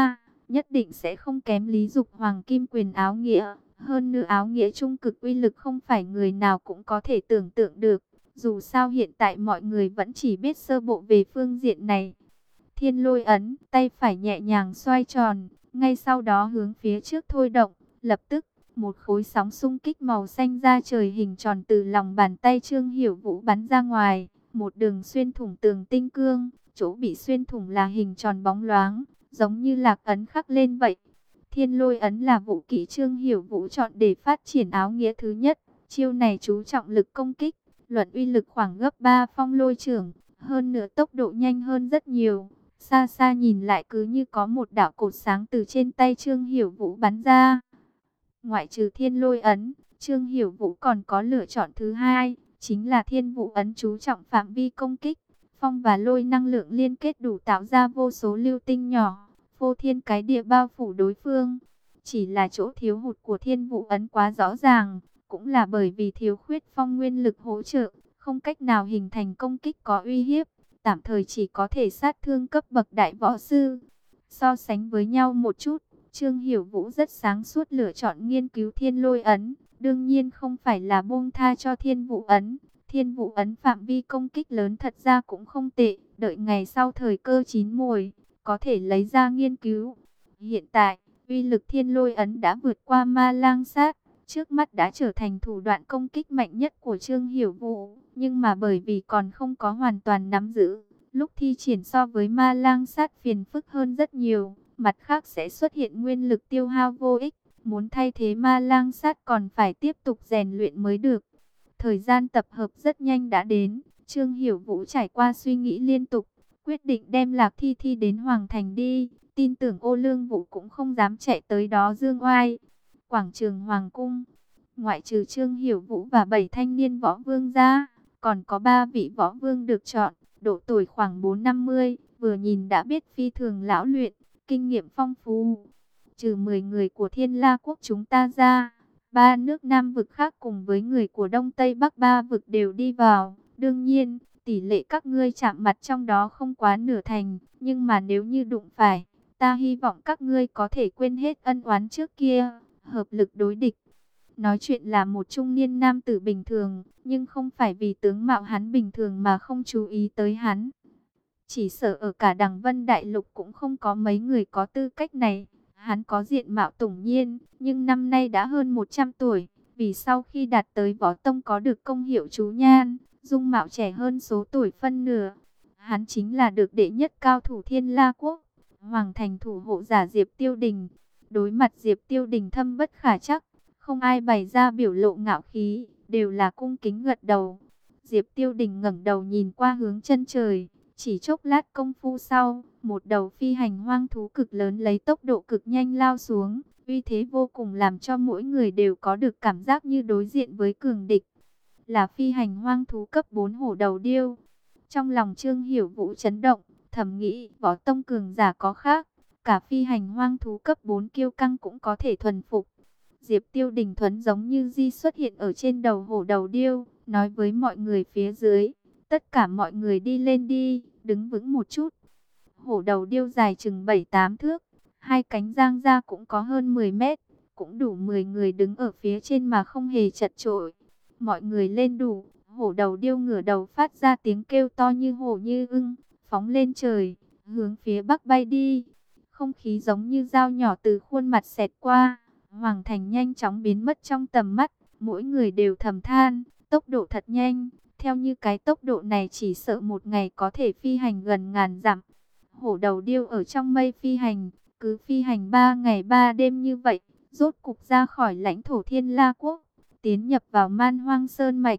nhất định sẽ không kém Lý Dục Hoàng kim quyền áo nghĩa. Hơn nữa áo nghĩa trung cực uy lực không phải người nào cũng có thể tưởng tượng được. Dù sao hiện tại mọi người vẫn chỉ biết sơ bộ về phương diện này. Thiên lôi ấn, tay phải nhẹ nhàng xoay tròn, ngay sau đó hướng phía trước thôi động, lập tức một khối sóng xung kích màu xanh ra trời hình tròn từ lòng bàn tay Trương Hiểu Vũ bắn ra ngoài, một đường xuyên thủng tường tinh cương, chỗ bị xuyên thủng là hình tròn bóng loáng, giống như lạc ấn khắc lên vậy. Thiên lôi ấn là vũ kỹ Trương Hiểu Vũ chọn để phát triển áo nghĩa thứ nhất, chiêu này chú trọng lực công kích, luận uy lực khoảng gấp ba phong lôi trưởng, hơn nữa tốc độ nhanh hơn rất nhiều. Xa xa nhìn lại cứ như có một đạo cột sáng từ trên tay Trương Hiểu Vũ bắn ra. Ngoại trừ thiên lôi ấn, Trương Hiểu Vũ còn có lựa chọn thứ hai, chính là thiên vũ ấn chú trọng phạm vi công kích. Phong và lôi năng lượng liên kết đủ tạo ra vô số lưu tinh nhỏ, phô thiên cái địa bao phủ đối phương. Chỉ là chỗ thiếu hụt của thiên vũ ấn quá rõ ràng, cũng là bởi vì thiếu khuyết phong nguyên lực hỗ trợ, không cách nào hình thành công kích có uy hiếp, tạm thời chỉ có thể sát thương cấp bậc đại võ sư. So sánh với nhau một chút, Trương Hiểu Vũ rất sáng suốt lựa chọn nghiên cứu thiên lôi ấn, đương nhiên không phải là buông tha cho thiên vũ ấn. Thiên vũ ấn phạm vi công kích lớn thật ra cũng không tệ, đợi ngày sau thời cơ chín muồi, có thể lấy ra nghiên cứu. Hiện tại, uy lực thiên lôi ấn đã vượt qua ma lang sát, trước mắt đã trở thành thủ đoạn công kích mạnh nhất của Trương Hiểu Vũ, nhưng mà bởi vì còn không có hoàn toàn nắm giữ, lúc thi triển so với ma lang sát phiền phức hơn rất nhiều, mặt khác sẽ xuất hiện nguyên lực tiêu hao vô ích, muốn thay thế ma lang sát còn phải tiếp tục rèn luyện mới được. Thời gian tập hợp rất nhanh đã đến, Trương Hiểu Vũ trải qua suy nghĩ liên tục, quyết định đem Lạc Thi Thi đến Hoàng Thành đi, tin tưởng Ô Lương Vũ cũng không dám chạy tới đó dương oai. Quảng trường Hoàng Cung, ngoại trừ Trương Hiểu Vũ và bảy thanh niên võ vương ra, còn có ba vị võ vương được chọn, độ tuổi khoảng bốn năm mươi, vừa nhìn đã biết phi thường lão luyện, kinh nghiệm phong phú. Trừ mười người của Thiên La Quốc chúng ta ra, ba nước Nam vực khác cùng với người của Đông Tây Bắc ba vực đều đi vào. Đương nhiên, tỷ lệ các ngươi chạm mặt trong đó không quá nửa thành, nhưng mà nếu như đụng phải, ta hy vọng các ngươi có thể quên hết ân oán trước kia, hợp lực đối địch. Nói chuyện là một trung niên nam tử bình thường, nhưng không phải vì tướng mạo hắn bình thường mà không chú ý tới hắn. Chỉ sợ ở cả Đằng Vân Đại Lục cũng không có mấy người có tư cách này. Hắn có diện mạo tủng nhiên, nhưng năm nay đã hơn một trăm tuổi, vì sau khi đạt tới võ tông có được công hiệu chú nhan, dung mạo trẻ hơn số tuổi phân nửa. Hắn chính là được đệ nhất cao thủ Thiên La Quốc, Hoàng Thành thủ hộ giả Diệp Tiêu Đình. Đối mặt Diệp Tiêu Đình thâm bất khả trắc, không ai bày ra biểu lộ ngạo khí, đều là cung kính gật đầu. Diệp Tiêu Đình ngẩng đầu nhìn qua hướng chân trời, chỉ chốc lát công phu sau, một đầu phi hành hoang thú cực lớn lấy tốc độ cực nhanh lao xuống, uy thế vô cùng làm cho mỗi người đều có được cảm giác như đối diện với cường địch. Là phi hành hoang thú cấp bốn hổ đầu điêu. Trong lòng Trương Hiểu Vũ chấn động, thầm nghĩ võ tông cường giả có khác, cả phi hành hoang thú cấp bốn kiêu căng cũng có thể thuần phục. Diệp Tiêu Đình thuấn giống như di xuất hiện ở trên đầu hổ đầu điêu, nói với mọi người phía dưới, tất cả mọi người đi lên đi, đứng vững một chút. Hổ đầu điêu dài chừng bảy tám thước, hai cánh giang ra cũng có hơn mười mét, cũng đủ mười người đứng ở phía trên mà không hề chật chội. Mọi người lên đủ, hổ đầu điêu ngửa đầu phát ra tiếng kêu to như hổ như ưng, phóng lên trời, hướng phía bắc bay đi. Không khí giống như dao nhỏ từ khuôn mặt xẹt qua, Hoàng Thành nhanh chóng biến mất trong tầm mắt, mỗi người đều thầm than, tốc độ thật nhanh, theo như cái tốc độ này chỉ sợ một ngày có thể phi hành gần ngàn dặm. Hổ đầu điêu ở trong mây phi hành, cứ phi hành ba ngày ba đêm như vậy, rốt cục ra khỏi lãnh thổ Thiên La Quốc, tiến nhập vào Man Hoang Sơn Mạch.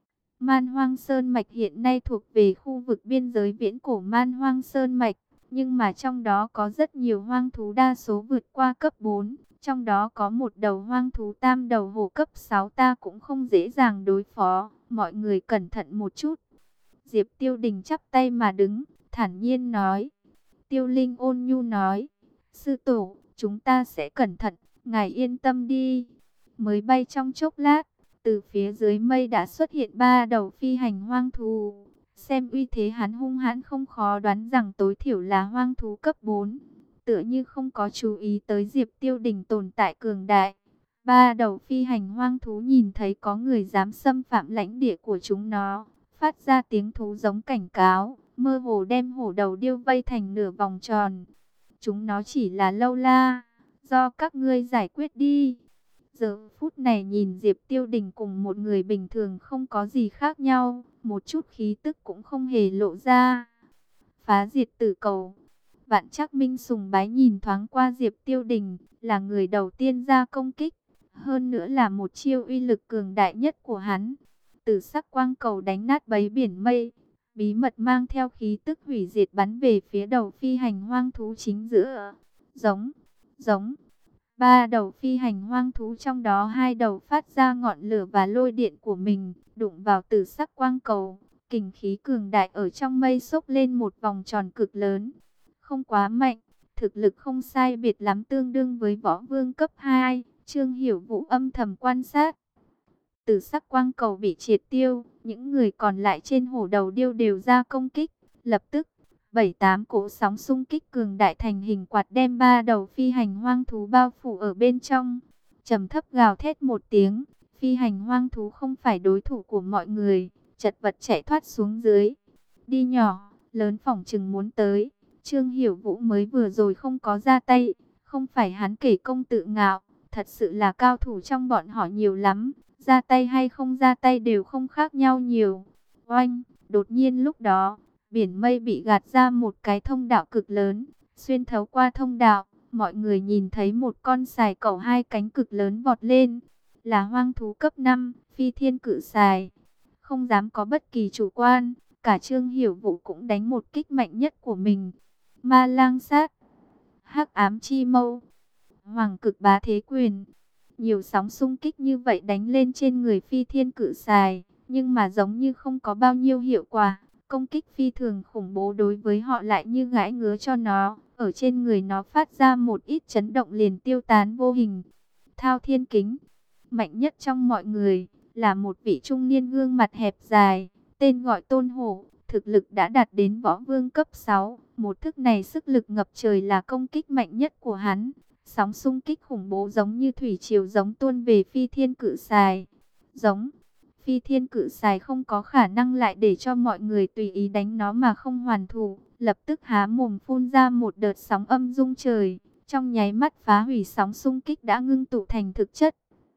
Man Hoang Sơn Mạch hiện nay thuộc về khu vực biên giới viễn cổ Man Hoang Sơn Mạch, nhưng mà trong đó có rất nhiều hoang thú đa số vượt qua cấp bốn, trong đó có một đầu hoang thú tam đầu hổ cấp sáu ta cũng không dễ dàng đối phó, mọi người cẩn thận một chút. Diệp Tiêu Đình chắp tay mà đứng, thản nhiên nói. Tiêu Linh ôn nhu nói, sư tổ, chúng ta sẽ cẩn thận, ngài yên tâm đi. Mới bay trong chốc lát, từ phía dưới mây đã xuất hiện ba đầu phi hành hoang thú. Xem uy thế hắn hung hãn không khó đoán rằng tối thiểu là hoang thú cấp bốn. tựa như không có chú ý tới Diệp Tiêu Đình tồn tại cường đại. Ba đầu phi hành hoang thú nhìn thấy có người dám xâm phạm lãnh địa của chúng nó, phát ra tiếng thú giống cảnh cáo, mơ hồ đem hổ đầu điêu vây thành nửa vòng tròn. Chúng nó chỉ là lâu la, do các ngươi giải quyết đi. Giờ phút này nhìn Diệp Tiêu Đình cùng một người bình thường không có gì khác nhau, một chút khí tức cũng không hề lộ ra. Phá diệt tử cầu. Vạn Trác Minh sùng bái nhìn thoáng qua Diệp Tiêu Đình, là người đầu tiên ra công kích, hơn nữa là một chiêu uy lực cường đại nhất của hắn. Tử sắc quang cầu đánh nát bấy biển mây, bí mật mang theo khí tức hủy diệt bắn về phía đầu phi hành hoang thú chính giữa. Giống, giống. Ba đầu phi hành hoang thú trong đó hai đầu phát ra ngọn lửa và lôi điện của mình, đụng vào tử sắc quang cầu. Kình khí cường đại ở trong mây xốc lên một vòng tròn cực lớn. Không quá mạnh, thực lực không sai biệt lắm tương đương với võ vương cấp hai. Trương Hiểu Vũ âm thầm quan sát. Tử sắc quang cầu bị triệt tiêu, những người còn lại trên hổ đầu điêu đều ra công kích. Lập tức, bảy tám cỗ sóng xung kích cường đại thành hình quạt đem ba đầu phi hành hoang thú bao phủ ở bên trong. Trầm thấp gào thét một tiếng, phi hành hoang thú không phải đối thủ của mọi người, chật vật chạy thoát xuống dưới. Đi nhỏ, lớn phỏng chừng muốn tới. Trương Hiểu Vũ mới vừa rồi không có ra tay, không phải hắn kể công tự ngạo, thật sự là cao thủ trong bọn họ nhiều lắm, ra tay hay không ra tay đều không khác nhau nhiều. Oanh, đột nhiên lúc đó, biển mây bị gạt ra một cái thông đạo cực lớn, xuyên thấu qua thông đạo, mọi người nhìn thấy một con sài cẩu hai cánh cực lớn vọt lên, là hoang thú cấp năm, phi thiên cự sài. Không dám có bất kỳ chủ quan, cả Trương Hiểu Vũ cũng đánh một kích mạnh nhất của mình. Ma lang sát, hắc ám chi mâu, hoàng cực bá thế quyền. Nhiều sóng xung kích như vậy đánh lên trên người phi thiên cự sài, nhưng mà giống như không có bao nhiêu hiệu quả. Công kích phi thường khủng bố đối với họ lại như gãi ngứa cho nó, ở trên người nó phát ra một ít chấn động liền tiêu tán vô hình. Thao thiên kính, mạnh nhất trong mọi người, là một vị trung niên gương mặt hẹp dài, tên gọi Tôn Hổ, thực lực đã đạt đến võ vương cấp sáu. Một thức này sức lực ngập trời là công kích mạnh nhất của hắn. Sóng xung kích khủng bố giống như thủy triều giống tuôn về phi thiên cự sài. Giống, phi thiên cự sài không có khả năng lại để cho mọi người tùy ý đánh nó mà không hoàn thủ. Lập tức há mồm phun ra một đợt sóng âm rung trời. Trong nháy mắt phá hủy sóng xung kích đã ngưng tụ thành thực chất.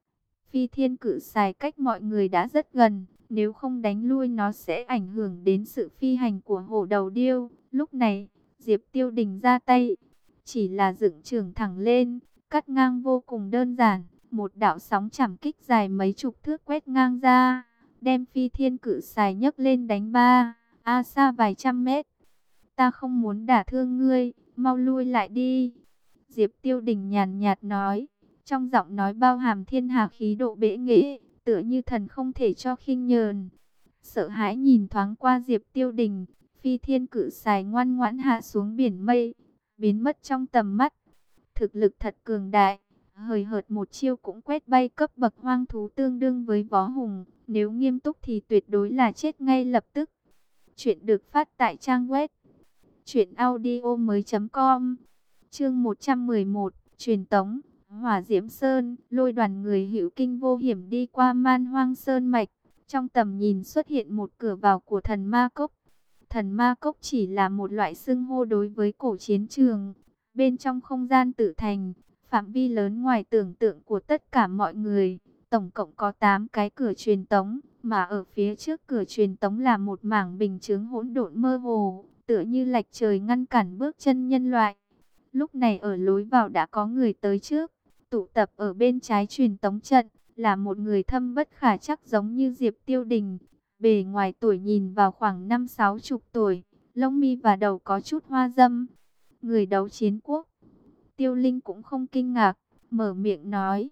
Phi thiên cự sài cách mọi người đã rất gần. Nếu không đánh lui nó sẽ ảnh hưởng đến sự phi hành của hổ đầu điêu. Lúc này, Diệp Tiêu Đình ra tay. Chỉ là dựng trường thẳng lên, cắt ngang vô cùng đơn giản. Một đạo sóng chảm kích dài mấy chục thước quét ngang ra. Đem phi thiên cự sài nhấc lên đánh ba, a xa vài trăm mét. Ta không muốn đả thương ngươi, mau lui lại đi. Diệp Tiêu Đình nhàn nhạt nói. Trong giọng nói bao hàm thiên hà khí độ bệ nghệ, tựa như thần không thể cho khinh nhờn. Sợ hãi nhìn thoáng qua Diệp Tiêu Đình, phi thiên cự sài ngoan ngoãn hạ xuống biển mây, biến mất trong tầm mắt. Thực lực thật cường đại, hời hợt một chiêu cũng quét bay cấp bậc hoang thú tương đương với võ hùng. Nếu nghiêm túc thì tuyệt đối là chết ngay lập tức. Chuyện được phát tại trang web truyện audio mới chấm com. Chương một trăm mười một, truyền tống. Hỏa Diễm Sơn, lôi đoàn người hữu kinh vô hiểm đi qua Man Hoang Sơn mạch. Trong tầm nhìn xuất hiện một cửa vào của thần ma cốc. Thần ma cốc chỉ là một loại xưng hô đối với cổ chiến trường. Bên trong không gian tự thành, phạm vi lớn ngoài tưởng tượng của tất cả mọi người. Tổng cộng có tám cái cửa truyền tống, mà ở phía trước cửa truyền tống là một mảng bình chướng hỗn độn mơ hồ, tựa như lạch trời ngăn cản bước chân nhân loại. Lúc này ở lối vào đã có người tới trước. Tụ tập ở bên trái truyền tống trận, là một người thâm bất khả chắc giống như Diệp Tiêu Đình. Bề ngoài tuổi nhìn vào khoảng năm sáu chục tuổi, lông mi và đầu có chút hoa dâm. Người đấu chiến quốc. Tiêu Linh cũng không kinh ngạc, mở miệng nói.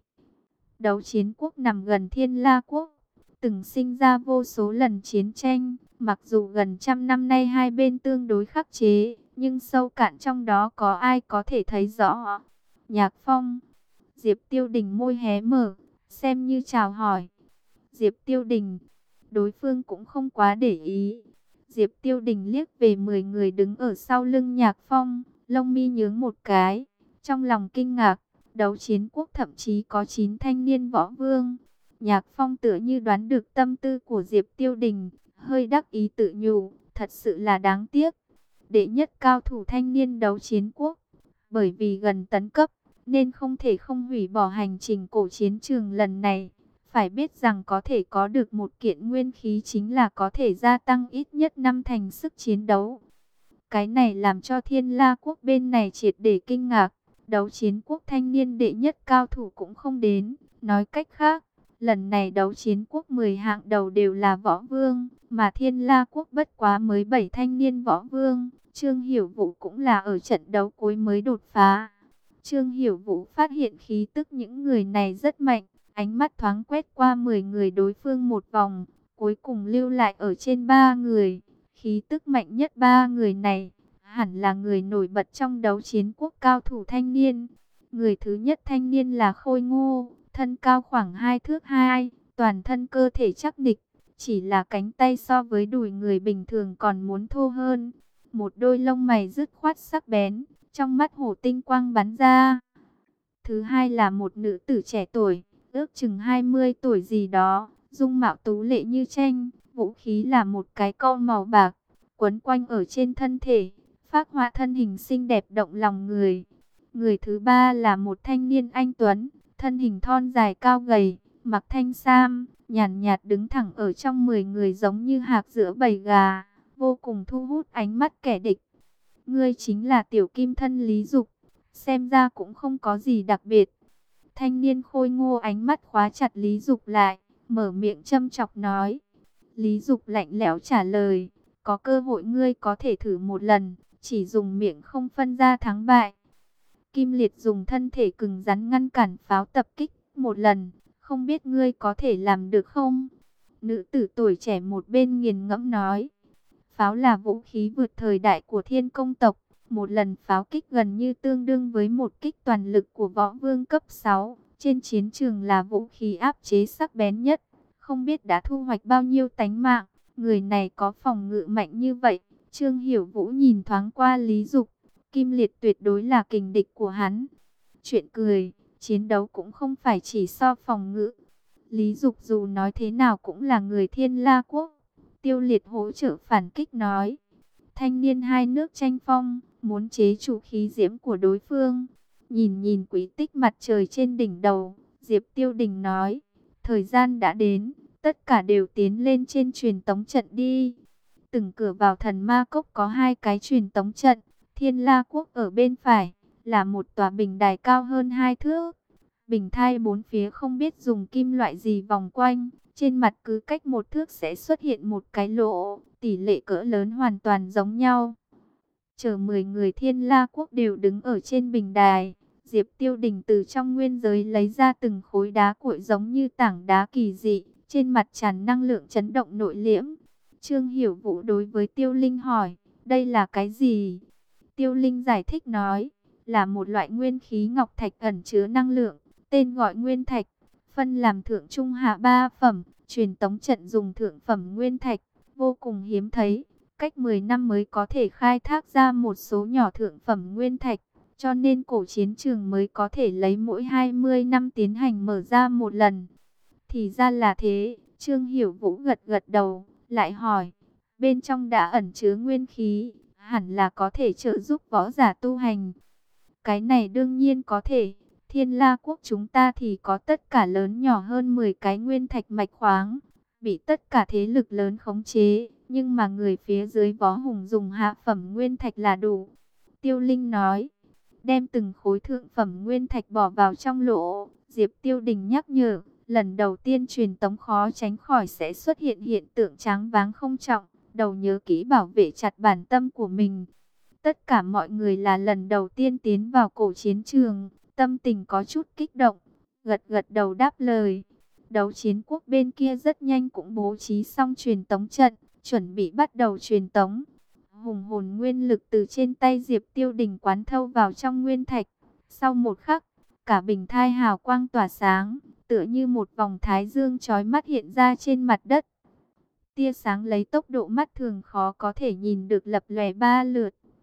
Đấu chiến quốc nằm gần Thiên La quốc, từng sinh ra vô số lần chiến tranh. Mặc dù gần trăm năm nay hai bên tương đối khắc chế, nhưng sâu cạn trong đó có ai có thể thấy rõ. Nhạc Phong. Diệp Tiêu Đình môi hé mở, xem như chào hỏi. Diệp Tiêu Đình, đối phương cũng không quá để ý. Diệp Tiêu Đình liếc về mười người đứng ở sau lưng Nhạc Phong, lông mi nhướng một cái, trong lòng kinh ngạc, đấu chiến quốc thậm chí có chín thanh niên võ vương. Nhạc Phong tựa như đoán được tâm tư của Diệp Tiêu Đình, hơi đắc ý tự nhủ, thật sự là đáng tiếc. Đệ nhất cao thủ thanh niên đấu chiến quốc, bởi vì gần tấn cấp, nên không thể không hủy bỏ hành trình cổ chiến trường lần này. Phải biết rằng có thể có được một kiện nguyên khí chính là có thể gia tăng ít nhất năm thành sức chiến đấu. Cái này làm cho Thiên La quốc bên này triệt để kinh ngạc. Đấu chiến quốc thanh niên đệ nhất cao thủ cũng không đến. Nói cách khác, lần này đấu chiến quốc mười hạng đầu đều là võ vương, mà Thiên La quốc bất quá mới bảy thanh niên võ vương. Trương Hiểu Vũ cũng là ở trận đấu cuối mới đột phá. Trương Hiểu Vũ phát hiện khí tức những người này rất mạnh, ánh mắt thoáng quét qua mười người đối phương một vòng, cuối cùng lưu lại ở trên ba người. Khí tức mạnh nhất ba người này, hẳn là người nổi bật trong đấu chiến quốc cao thủ thanh niên. Người thứ nhất thanh niên là Khôi Ngô, thân cao khoảng hai thước hai, toàn thân cơ thể chắc nịch, chỉ là cánh tay so với đùi người bình thường còn muốn thô hơn. Một đôi lông mày dứt khoát sắc bén, trong mắt hổ tinh quang bắn ra. Thứ hai là một nữ tử trẻ tuổi, ước chừng hai mươi tuổi gì đó, dung mạo tú lệ như tranh, vũ khí là một cái câu màu bạc, quấn quanh ở trên thân thể, phác họa thân hình xinh đẹp động lòng người. Người thứ ba là một thanh niên anh tuấn, thân hình thon dài cao gầy, mặc thanh sam, nhàn nhạt, nhạt đứng thẳng ở trong mười người giống như hạc giữa bầy gà, vô cùng thu hút ánh mắt kẻ địch. Ngươi chính là tiểu kim thân Lý Dục, xem ra cũng không có gì đặc biệt. Thanh niên Khôi Ngô ánh mắt khóa chặt Lý Dục lại, mở miệng châm chọc nói. Lý Dục lạnh lẽo trả lời, có cơ hội ngươi có thể thử một lần, chỉ dùng miệng không phân ra thắng bại. Kim Liệt dùng thân thể cứng rắn ngăn cản pháo tập kích một lần, không biết ngươi có thể làm được không? Nữ tử tuổi trẻ một bên nghiền ngẫm nói. Pháo là vũ khí vượt thời đại của thiên công tộc, một lần pháo kích gần như tương đương với một kích toàn lực của võ vương cấp sáu. Trên chiến trường là vũ khí áp chế sắc bén nhất, không biết đã thu hoạch bao nhiêu tánh mạng. Người này có phòng ngự mạnh như vậy. Trương Hiểu Vũ nhìn thoáng qua Lý Dục, Kim Liệt tuyệt đối là kình địch của hắn. Chuyện cười, chiến đấu cũng không phải chỉ so phòng ngự. Lý Dục dù nói thế nào cũng là người Thiên La quốc. Tiêu Liệt hỗ trợ phản kích nói. Thanh niên hai nước tranh phong, muốn chế chủ khí diễm của đối phương. Nhìn nhìn quý tích mặt trời trên đỉnh đầu, Diệp Tiêu Đình nói. Thời gian đã đến, tất cả đều tiến lên trên truyền tống trận đi. Từng cửa vào thần ma cốc có hai cái truyền tống trận. Thiên La quốc ở bên phải, là một tòa bình đài cao hơn hai thước. Bình thai bốn phía không biết dùng kim loại gì vòng quanh. Trên mặt cứ cách một thước sẽ xuất hiện một cái lỗ, tỷ lệ cỡ lớn hoàn toàn giống nhau. Chờ mười người Thiên La quốc đều đứng ở trên bình đài. Diệp Tiêu Đình từ trong nguyên giới lấy ra từng khối đá cuội giống như tảng đá kỳ dị. Trên mặt tràn năng lượng chấn động nội liễm. Trương Hiểu Vũ đối với Tiêu Linh hỏi, đây là cái gì? Tiêu Linh giải thích nói, là một loại nguyên khí ngọc thạch ẩn chứa năng lượng, tên gọi nguyên thạch. Phân làm thượng trung hạ ba phẩm, truyền tống trận dùng thượng phẩm nguyên thạch, vô cùng hiếm thấy. Cách mười năm mới có thể khai thác ra một số nhỏ thượng phẩm nguyên thạch, cho nên cổ chiến trường mới có thể lấy mỗi hai mươi năm tiến hành mở ra một lần. Thì ra là thế, Trương Hiểu Vũ gật gật đầu, lại hỏi, bên trong đã ẩn chứa nguyên khí, hẳn là có thể trợ giúp võ giả tu hành. Cái này đương nhiên có thể. Thiên La quốc chúng ta thì có tất cả lớn nhỏ hơn mười cái nguyên thạch mạch khoáng, bị tất cả thế lực lớn khống chế, nhưng mà người phía dưới võ hùng dùng hạ phẩm nguyên thạch là đủ. Tiêu Linh nói, đem từng khối thượng phẩm nguyên thạch bỏ vào trong lỗ. Diệp Tiêu Đình nhắc nhở, lần đầu tiên truyền tống khó tránh khỏi sẽ xuất hiện hiện tượng tráng váng không trọng, đầu nhớ kỹ bảo vệ chặt bản tâm của mình. Tất cả mọi người là lần đầu tiên tiến vào cổ chiến trường, tâm tình có chút kích động, gật gật đầu đáp lời. Đấu chiến quốc bên kia rất nhanh cũng bố trí xong truyền tống trận, chuẩn bị bắt đầu truyền tống. Hùng hồn nguyên lực từ trên tay Diệp Tiêu Đình quán thâu vào trong nguyên thạch. Sau một khắc, cả bình thai hào quang tỏa sáng, tựa như một vòng thái dương chói mắt hiện ra trên mặt đất. Tia sáng lấy tốc độ mắt thường khó có thể nhìn được lập lòe ba lượt,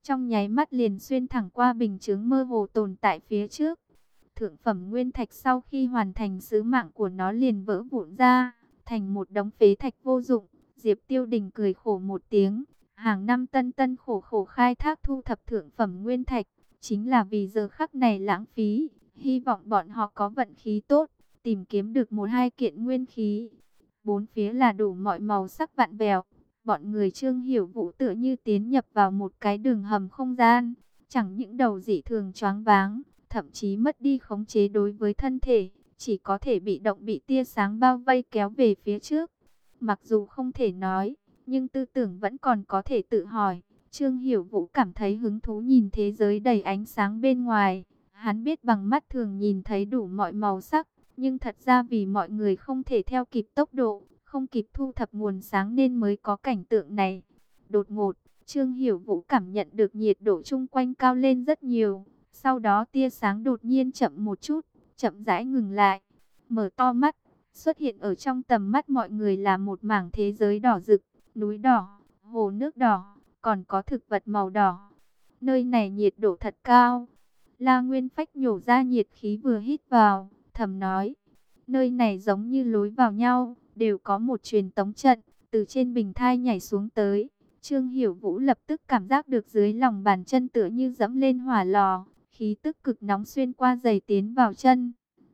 trong nháy mắt liền xuyên thẳng qua bình chướng mơ hồ tồn tại phía trước. Thượng phẩm nguyên thạch sau khi hoàn thành sứ mạng của nó liền vỡ vụn ra, thành một đống phế thạch vô dụng. Diệp Tiêu Đình cười khổ một tiếng, hàng năm tân tân khổ khổ khai thác thu thập thượng phẩm nguyên thạch, chính là vì giờ khắc này lãng phí, hy vọng bọn họ có vận khí tốt, tìm kiếm được một hai kiện nguyên khí. Bốn phía là đủ mọi màu sắc vạn vẹo, bọn người Trương Hiểu Vũ tựa như tiến nhập vào một cái đường hầm không gian, chẳng những đầu dị thường choáng váng, thậm chí mất đi khống chế đối với thân thể, chỉ có thể bị động bị tia sáng bao vây kéo về phía trước. Mặc dù không thể nói, nhưng tư tưởng vẫn còn có thể tự hỏi. Trương Hiểu Vũ cảm thấy hứng thú nhìn thế giới đầy ánh sáng bên ngoài. Hắn biết bằng mắt thường nhìn thấy đủ mọi màu sắc, nhưng thật ra vì mọi người không thể theo kịp tốc độ, không kịp thu thập nguồn sáng nên mới có cảnh tượng này. Đột ngột, Trương Hiểu Vũ cảm nhận được nhiệt độ chung quanh cao lên rất nhiều. Sau đó tia sáng đột nhiên chậm một chút, chậm rãi ngừng lại. Mở to mắt, xuất hiện ở trong tầm mắt mọi người là một mảng thế giới đỏ rực, núi đỏ, hồ nước đỏ, còn có thực vật màu đỏ. Nơi này nhiệt độ thật cao. La Nguyên Phách nhổ ra nhiệt khí vừa hít vào, thầm nói. Nơi này giống như lối vào nhau, đều có một truyền tống trận, từ trên bình thai nhảy xuống tới. Trương Hiểu Vũ lập tức cảm giác được dưới lòng bàn chân tựa như dẫm lên hỏa lò, khí tức cực nóng xuyên qua giày tiến vào chân.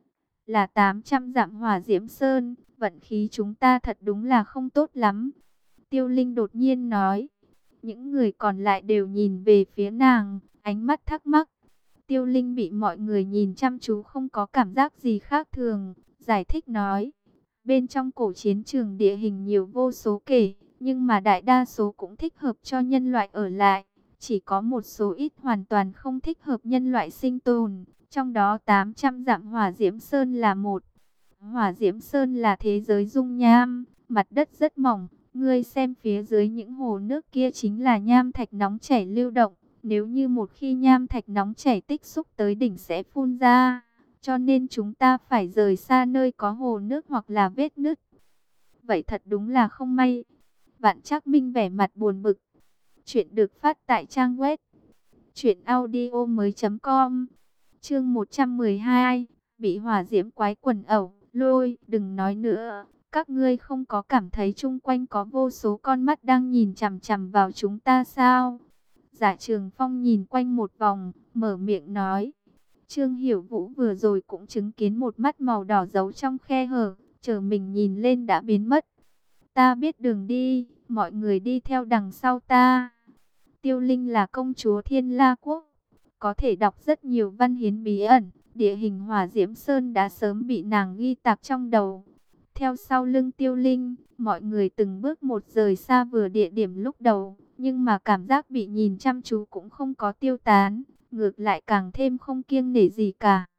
Là tám trăm dặm hỏa diễm sơn, vận khí chúng ta thật đúng là không tốt lắm. Tiêu Linh đột nhiên nói. Những người còn lại đều nhìn về phía nàng, ánh mắt thắc mắc. Tiêu Linh bị mọi người nhìn chăm chú không có cảm giác gì khác thường, giải thích nói. Bên trong cổ chiến trường địa hình nhiều vô số kể, nhưng mà đại đa số cũng thích hợp cho nhân loại ở lại. Chỉ có một số ít hoàn toàn không thích hợp nhân loại sinh tồn, trong đó tám trăm dặm hỏa diễm sơn là một. Hỏa diễm sơn là thế giới dung nham, mặt đất rất mỏng. Ngươi xem phía dưới những hồ nước kia chính là nham thạch nóng chảy lưu động. Nếu như một khi nham thạch nóng chảy tích xúc tới đỉnh sẽ phun ra. Cho nên chúng ta phải rời xa nơi có hồ nước hoặc là vết nứt. Vậy thật đúng là không may. Vạn Trác Minh vẻ mặt buồn bực. Chuyện được phát tại trang web truyện audio mới chấm com. Chương một trăm mười hai. Bị hỏa diễm quái quần ẩu. Lôi, đừng nói nữa. Các ngươi không có cảm thấy chung quanh có vô số con mắt đang nhìn chằm chằm vào chúng ta sao? Giả Trường Phong nhìn quanh một vòng, mở miệng nói. Trương Hiểu Vũ vừa rồi cũng chứng kiến một mắt màu đỏ giấu trong khe hở, chờ mình nhìn lên đã biến mất. Ta biết đường đi, mọi người đi theo đằng sau ta. Tiêu Linh là công chúa Thiên La Quốc, có thể đọc rất nhiều văn hiến bí ẩn, địa hình hỏa diễm sơn đã sớm bị nàng ghi tạc trong đầu. Theo sau lưng Tiêu Linh, mọi người từng bước một rời xa vừa địa điểm lúc đầu, nhưng mà cảm giác bị nhìn chăm chú cũng không có tiêu tán, ngược lại càng thêm không kiêng nể gì cả.